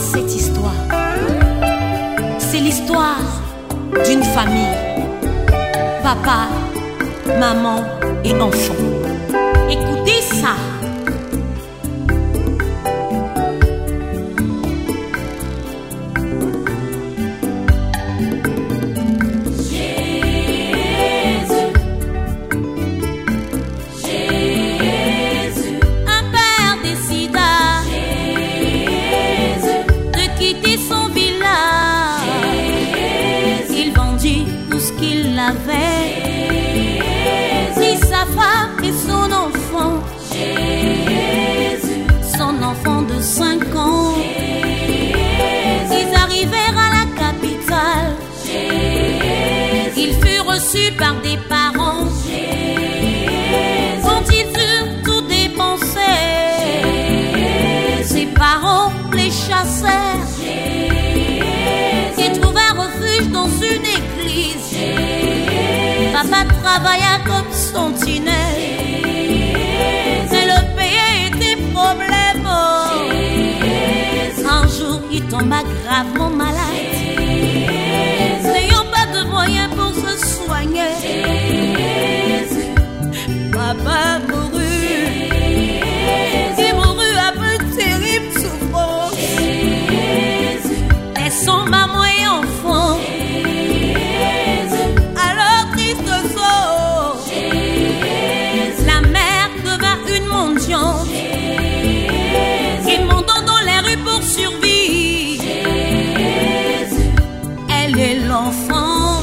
cette histoire. C'est l'histoire d'une famille. Papa, maman et enfant. Écoutez ça. Prit sa femme et son enfant, son enfant de 5 ans. Ils arrivèrent à la capitale. Il fut reçu par des parents. Quand ils eurent tout dépensé, ses parents les chassèrent. Il trouva refuge dans une église. Papa travailla comme sentinelle, mais le pays était problème. Un jour, il tomba gravement malade, n'ayant pas de moyens pour se soigner. Papa mourut, il mourut après une terrible souffrance, laissant maman et enfant. Quémandant dans les rues pour survivre. Elle est l'enfant.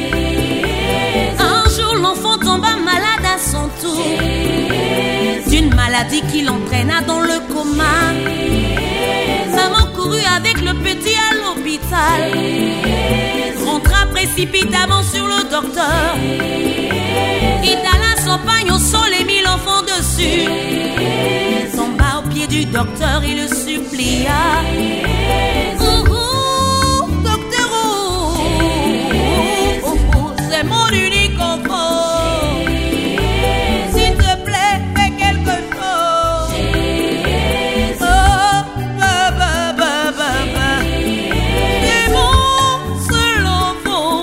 Un jour l'enfant tomba malade à son tour, d'une maladie qui l'entraîna dans le coma. Maman courut avec le petit à l'hôpital, rentra précipitamment sur le docteur, étala son pagne au sol et mit l'enfant dessus. Tomba au pied du docteur et le supplia. Docteur, c'est mon unique enfant. S'il te plaît, fais quelque chose. C'est mon seul enfant.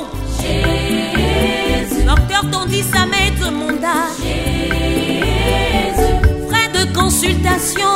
Docteur tendit sa main et demanda consultation.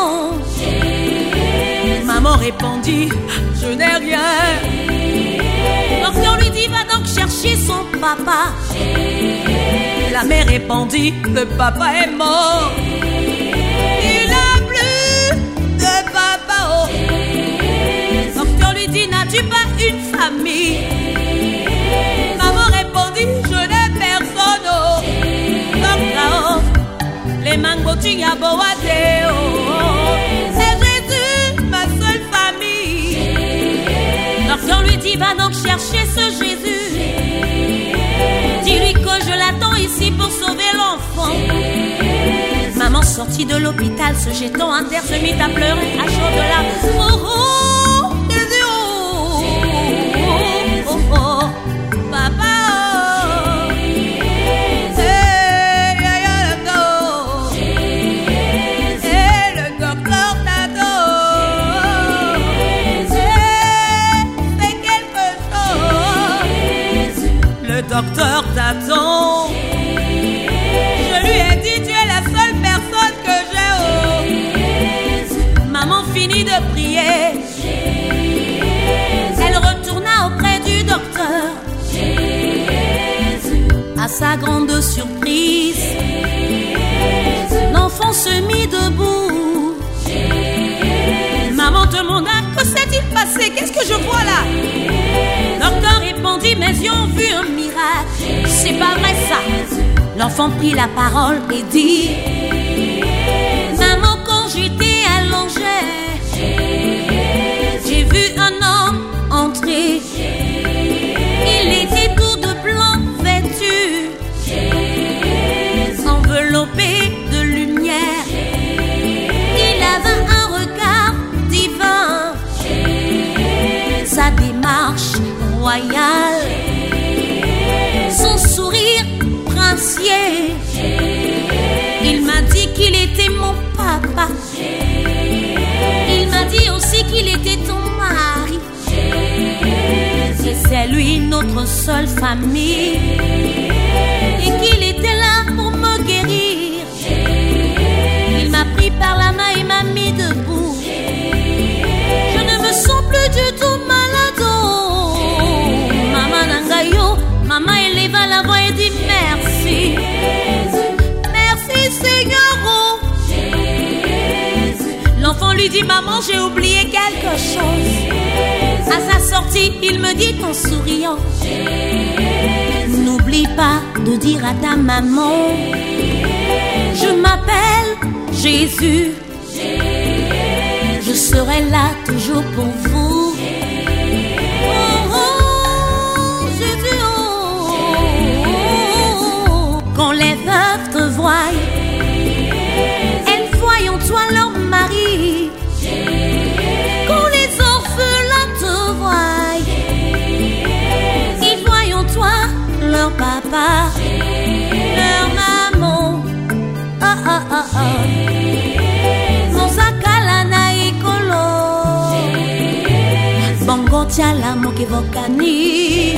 Maman répondit, je n'ai rien. Docteur lui dit, va donc chercher son papa. La mère répondit, le papa est mort. Il n'a plus de papa. Oh. Docteur lui dit, n'as-tu pas une famille? Maman répondit, je n'ai personne. Oh. Docteur, les mangotis à Boadé, c'est Jésus, ma seule famille. Docteur lui dit, va donc chercher ce Jésus. Dis-lui que je l'attends ici pour sauver l'enfant. Maman sortit de l'hôpital, se jetant à terre, se mit à pleurer à chaudes larmes. Jésus, papa. Le docteur t'attend. Je lui ai dit, tu es la seule personne que j'ai. Maman finit de prier. Elle retourna auprès du docteur. À sa grande surprise, l'enfant se mit debout. Maman demanda, que s'est-il passé? Qu'est-ce que je vois là? Docteur répondit, mes yeux ont vu un miracle. C'est pas vrai ça. L'enfant prit la parole et dit, maman, quand j'étais allongée, j'ai vu un homme entrer. Il était tout de blanc vêtu, enveloppé de lumière. Il avait un regard divin, sa démarche royale, son sourire princier. Il m'a dit qu'il était mon papa. Il m'a dit aussi qu'il était ton mari. notre seule famille et qu'il était là pour me guérir. Il m'a pris par la main et m'a mis debout. Je ne me sens plus du tout malade. Maman Nangayo, maman éleva la voix et dit merci. Merci Seigneur. L'enfant lui dit maman, j'ai oublié quelque chose. À sa sortie, il me dit en souriant, n'oublie pas de dire à ta maman, je m'appelle Jésus. Je serai là toujours pour vous. Oh, oh, Jésus, oh. Quand les veuves te voient, elles voient en toi leur mari. Quand les orphelins te voient, ils voient en toi leur papa, leur maman. Oh, oh, oh, oh. Bongo tiala moke vokani.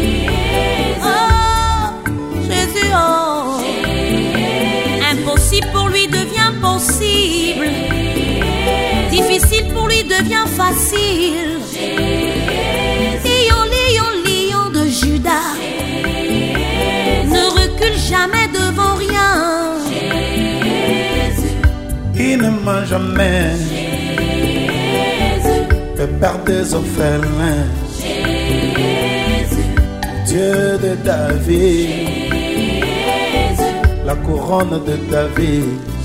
Oh, Jésus, oh. Impossible pour lui devient possible. Difficile pour lui devient facile. Lion, lion, lion de Judas, ne recule jamais devant rien. Il ne ment jamais. Le Père des orphelins, Dieu de David, la couronne de David,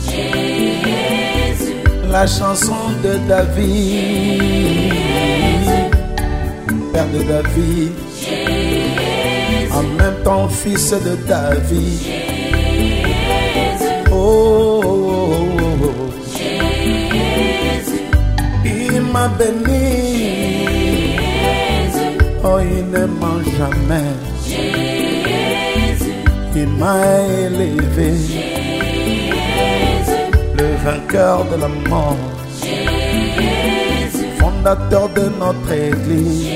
la chanson de David, Père de David, en même temps fils de David. Oh, oh, oh, oh. Il m'a béni, oh il ne ment jamais. Il m'a élevé, le vainqueur de la mort, fondateur de notre église.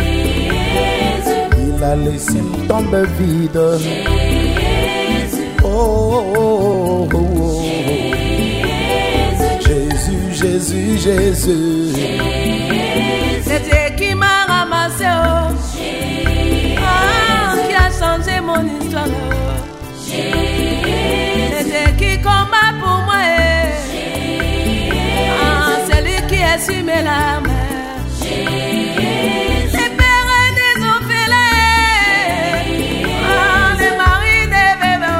Il a laissé une tombe vide. Oh, oh, oh, oh, oh. Jésus, Jésus. C'est Dieu qui m'a ramassé, oh. Ah, qui a changé mon histoire, oh. C'est Dieu qui combat pour moi, eh. Ah, c'est lui qui a su mes larmes. Les pères des orphelins, ah, les maris des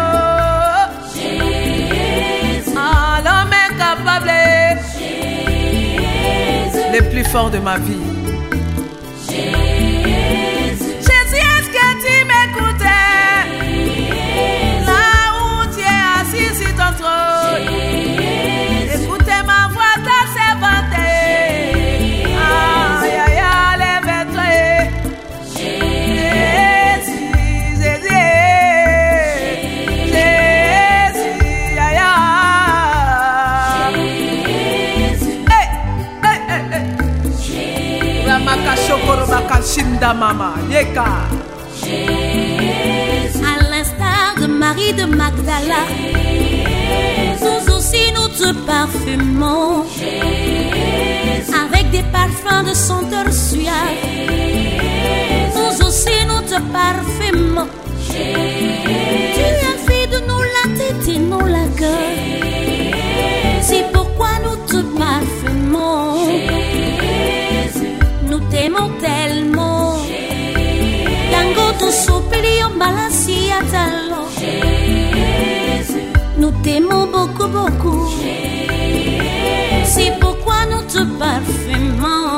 bébés, oh. Ah, l'homme incapable, les plus forts de ma vie. Jésus, est-ce que tu m'écoutais? Là où tu es assis sur ton trône, écoutez ma voix, ta servante. Aïe, aïe, aïe, lève-toi. Jésus, Jésus, Jésus, aïe, aïe. À l'instar de Marie de Magdala, nous aussi nous te parfumons avec des parfums de senteur suave. Nous aussi nous te parfumons. Tu as fait de nous la tête et non la gueule. C'est pourquoi nous te parfumons. Nous t'aimons tellement. Tango te soupli en balanci à talon. Nous t'aimons beaucoup, beaucoup. C'est pourquoi nous te parfumons.